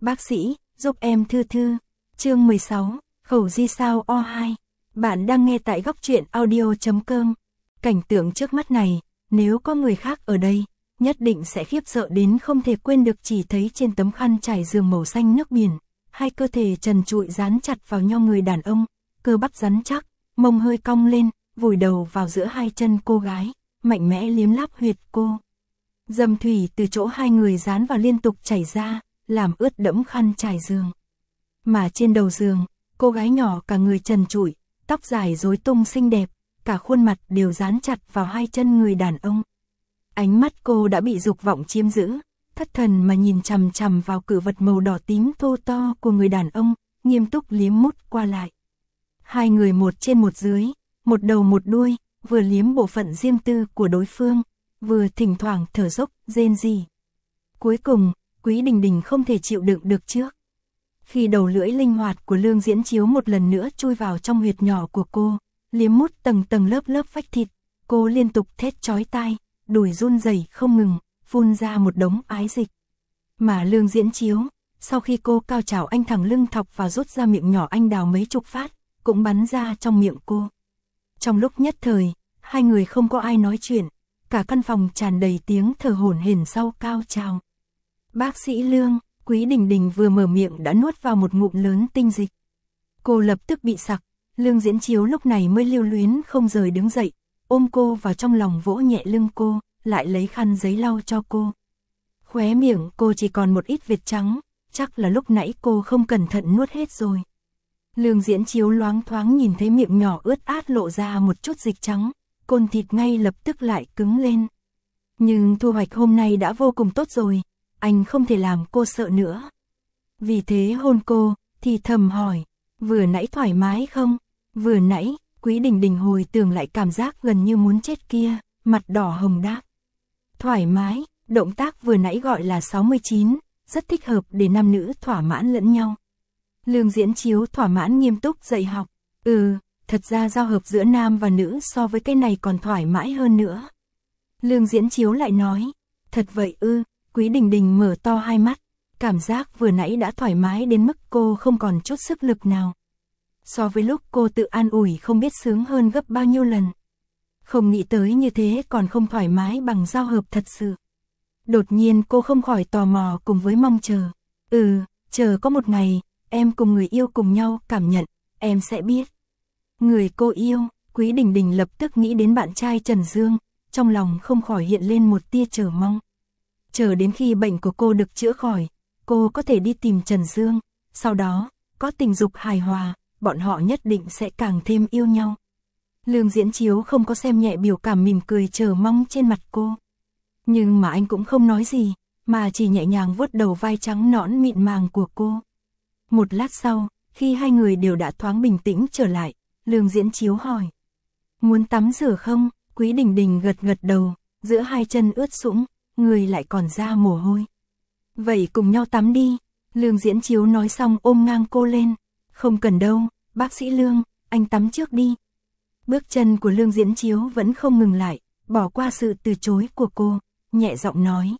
Bác sĩ, giúp em thư thư. Chương 16, khẩu di sao O2. Bạn đang nghe tại góc truyện audio.com. Cảnh tượng trước mắt này, nếu có người khác ở đây, nhất định sẽ khiếp sợ đến không thể quên được. Chỉ thấy trên tấm khăn trải giường màu xanh nước biển, hai cơ thể trần trụi dán chặt vào nhau người đàn ông, cơ bắp rắn chắc, mông hơi cong lên, vùi đầu vào giữa hai chân cô gái, mạnh mẽ liếm láp huyệt cô. Dầm thủy từ chỗ hai người dán vào liên tục chảy ra, làm ướt đẫm khăn trải giường. Mà trên đầu giường, cô gái nhỏ cả người trần trụi, tóc dài rối tung xinh đẹp, cả khuôn mặt đều dán chặt vào hai chân người đàn ông. Ánh mắt cô đã bị dục vọng chiếm giữ, thất thần mà nhìn chằm chằm vào cự vật màu đỏ tím thô to của người đàn ông, nghiêm túc liếm mút qua lại. Hai người một trên một dưới, một đầu một đuôi, vừa liếm bộ phận riêng tư của đối phương, vừa thỉnh thoảng thở dốc, rên rỉ. Cuối cùng, Quý Đình Đình không thể chịu đựng được trước. Khi đầu lưỡi linh hoạt của Lương Diễn Chiếu một lần nữa chui vào trong huyệt nhỏ của cô, liếm mút tầng tầng lớp lớp vách thịt, cô liên tục thét chói tai, đùi run rẩy không ngừng, phun ra một đống ái dịch. Mà Lương Diễn Chiếu, sau khi cô cao trào anh thẳng lưng thọc và rút ra miệng nhỏ anh đào mấy chục phát, cũng bắn ra trong miệng cô. Trong lúc nhất thời, hai người không có ai nói chuyện, cả căn phòng tràn đầy tiếng thở hổn hển sau cao trào. Bác sĩ Lương, Quý Đình Đình vừa mở miệng đã nuốt vào một ngụm lớn tinh dịch. Cô lập tức bị sặc, Lương Diễn Chiếu lúc này mới lưu luyến không rời đứng dậy, ôm cô vào trong lòng vỗ nhẹ lưng cô, lại lấy khăn giấy lau cho cô. Khóe miệng cô chỉ còn một ít vệt trắng, chắc là lúc nãy cô không cẩn thận nuốt hết rồi. Lương Diễn Chiếu loáng thoáng nhìn thấy miệng nhỏ ướt át lộ ra một chút dịch trắng, côn thịt ngay lập tức lại cứng lên. Nhưng thu hoạch hôm nay đã vô cùng tốt rồi, anh không thể làm cô sợ nữa. Vì thế hôn cô, thì thầm hỏi, vừa nãy thoải mái không? Vừa nãy, Quý Đình Đình hồi tưởng lại cảm giác gần như muốn chết kia, mặt đỏ hồng đáp. Thoải mái, động tác vừa nãy gọi là 69, rất thích hợp để nam nữ thỏa mãn lẫn nhau. Lương Diễn Chiếu thỏa mãn nghiêm túc dạy học. Thật ra giao hợp giữa nam và nữ so với cái này còn thoải mái hơn nữa. Lương Diễn Chiếu lại nói, thật vậy ư? Quý Đình Đình mở to hai mắt, cảm giác vừa nãy đã thoải mái đến mức cô không còn chút sức lực nào. So với lúc cô tự an ủi không biết sướng hơn gấp bao nhiêu lần. Không nghĩ tới như thế còn không thoải mái bằng giao hợp thật sự. Đột nhiên cô không khỏi tò mò cùng với mong chờ. Chờ có một ngày, em cùng người yêu cùng nhau cảm nhận, em sẽ biết. Người cô yêu, Quý Đình Đình lập tức nghĩ đến bạn trai Trần Dương, trong lòng không khỏi hiện lên một tia chờ mong. Chờ đến khi bệnh của cô được chữa khỏi, cô có thể đi tìm Trần Dương, sau đó, có tình dục hài hòa, bọn họ nhất định sẽ càng thêm yêu nhau. Lương Diễn Chiếu không có xem nhẹ biểu cảm mỉm cười chờ mong trên mặt cô. Nhưng mà anh cũng không nói gì, mà chỉ nhẹ nhàng vuốt đầu vai trắng nõn mịn màng của cô. Một lát sau, khi hai người đều đã thoáng bình tĩnh trở lại, Lương Diễn Chiếu hỏi. Muốn tắm rửa không? Quý Đình Đình gật gật đầu, giữa hai chân ướt sũng, người lại còn ra mồ hôi. Vậy cùng nhau tắm đi. Lương Diễn Chiếu nói xong ôm ngang cô lên. Không cần đâu, bác sĩ Lương, anh tắm trước đi. Bước chân của Lương Diễn Chiếu vẫn không ngừng lại, bỏ qua sự từ chối của cô, nhẹ giọng nói.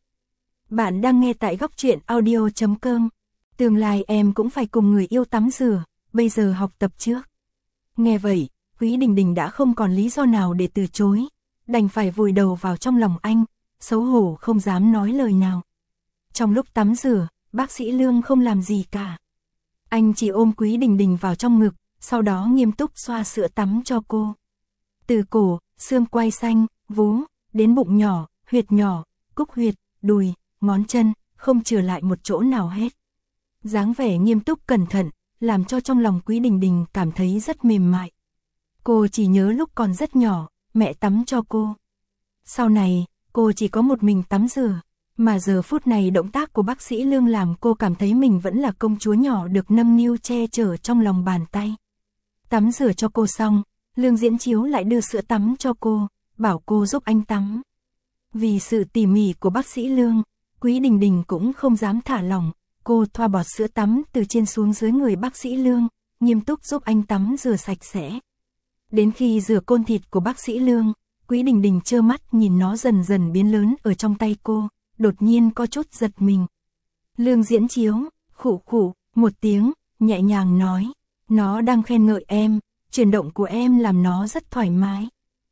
Bạn đang nghe tại góc truyện audio.com. Tương lai em cũng phải cùng người yêu tắm rửa, bây giờ học tập trước. Nghe vậy, Quý Đình Đình đã không còn lý do nào để từ chối, đành phải vùi đầu vào trong lòng anh, xấu hổ không dám nói lời nào. Trong lúc tắm rửa, bác sĩ Lương không làm gì cả. Anh chỉ ôm Quý Đình Đình vào trong ngực, sau đó nghiêm túc xoa sữa tắm cho cô. Từ cổ, xương quai xanh, vú, đến bụng nhỏ, huyệt nhỏ, cúc huyệt, đùi, ngón chân, không chừa lại một chỗ nào hết. Dáng vẻ nghiêm túc cẩn thận, làm cho trong lòng Quý Đình Đình cảm thấy rất mềm mại. Cô chỉ nhớ lúc còn rất nhỏ, mẹ tắm cho cô. Sau này, cô chỉ có một mình tắm rửa, mà giờ phút này động tác của bác sĩ Lương làm cô cảm thấy mình vẫn là công chúa nhỏ được nâng niu che chở trong lòng bàn tay. Tắm rửa cho cô xong, Lương Diễn Chiếu lại đưa sữa tắm cho cô, bảo cô giúp anh tắm. Vì sự tỉ mỉ của bác sĩ Lương, Quý Đình Đình cũng không dám thả lỏng, cô thoa bọt sữa tắm từ trên xuống dưới người bác sĩ Lương, nghiêm túc giúp anh tắm rửa sạch sẽ. Đến khi rửa côn thịt của bác sĩ Lương, Quý Đình Đình trơ mắt nhìn nó dần dần biến lớn ở trong tay cô, đột nhiên có chút giật mình. Lương Diễn Chiếu, khụ khụ, một tiếng, nhẹ nhàng nói, nó đang khen ngợi em, chuyển động của em làm nó rất thoải mái.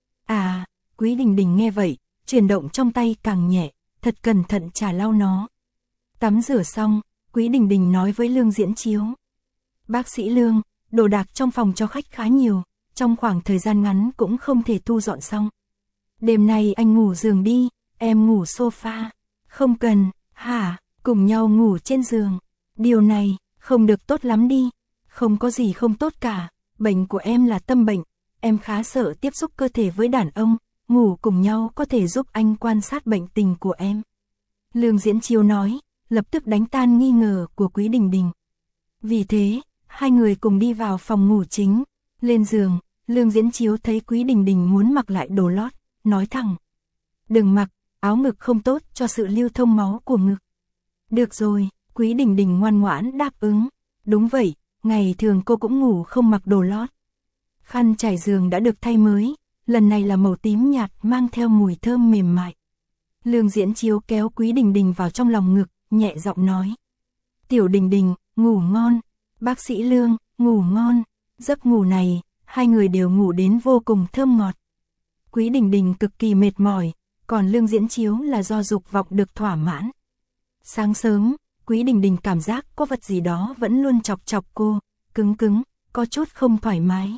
À, Quý Đình Đình nghe vậy, chuyển động trong tay càng nhẹ, thật cẩn thận chà lau nó. Tắm rửa xong, Quý Đình Đình nói với Lương Diễn Chiếu. Bác sĩ Lương, đồ đạc trong phòng cho khách khá nhiều, trong khoảng thời gian ngắn cũng không thể thu dọn xong. Đêm nay anh ngủ giường đi, em ngủ sofa. Không cần, hả, cùng nhau ngủ trên giường. Điều này, không được tốt lắm đi. Không có gì không tốt cả, bệnh của em là tâm bệnh. Em khá sợ tiếp xúc cơ thể với đàn ông, ngủ cùng nhau có thể giúp anh quan sát bệnh tình của em. Lương Diễn Chiếu nói, lập tức đánh tan nghi ngờ của Quý Đình Đình. Vì thế, hai người cùng đi vào phòng ngủ chính. Lên giường, Lương Diễn Chiếu thấy Quý Đình Đình muốn mặc lại đồ lót, nói thẳng. Đừng mặc, áo ngực không tốt cho sự lưu thông máu của ngực. Được rồi, Quý Đình Đình ngoan ngoãn đáp ứng. Đúng vậy, ngày thường cô cũng ngủ không mặc đồ lót. Khăn trải giường đã được thay mới, lần này là màu tím nhạt mang theo mùi thơm mềm mại. Lương Diễn Chiếu kéo Quý Đình Đình vào trong lòng ngực, nhẹ giọng nói. Tiểu Đình Đình, ngủ ngon. Bác sĩ Lương, ngủ ngon. Giấc ngủ này, hai người đều ngủ đến vô cùng thơm ngọt. Quý Đình Đình cực kỳ mệt mỏi, còn Lương Diễn Chiếu là do dục vọng được thỏa mãn. Sáng sớm, Quý Đình Đình cảm giác có vật gì đó vẫn luôn chọc chọc cô, cứng cứng, có chút không thoải mái.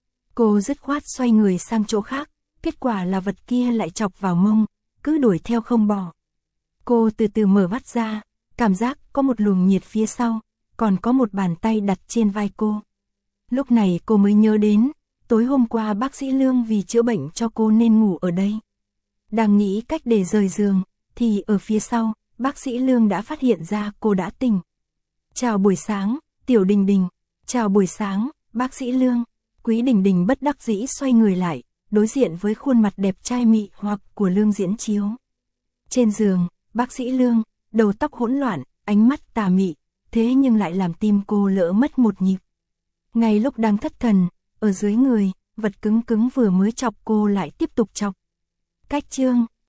Cô dứt khoát xoay người sang chỗ khác, kết quả là vật kia lại chọc vào mông, cứ đuổi theo không bỏ. Cô từ từ mở mắt ra, cảm giác có một luồng nhiệt phía sau, còn có một bàn tay đặt trên vai cô. Lúc này cô mới nhớ đến, tối hôm qua bác sĩ Lương vì chữa bệnh cho cô nên ngủ ở đây. Đang nghĩ cách để rời giường, thì ở phía sau, bác sĩ Lương đã phát hiện ra cô đã tỉnh. Chào buổi sáng, Tiểu Đình Đình. Chào buổi sáng, bác sĩ Lương. Quý Đình Đình bất đắc dĩ xoay người lại, đối diện với khuôn mặt đẹp trai mị hoặc của Lương Diễn Chiếu. Trên giường, bác sĩ Lương, đầu tóc hỗn loạn, ánh mắt tà mị, thế nhưng lại làm tim cô lỡ mất một nhịp. Ngay lúc đang thất thần, ở dưới người, vật cứng cứng vừa mới chọc cô lại tiếp tục chọc. Cách chương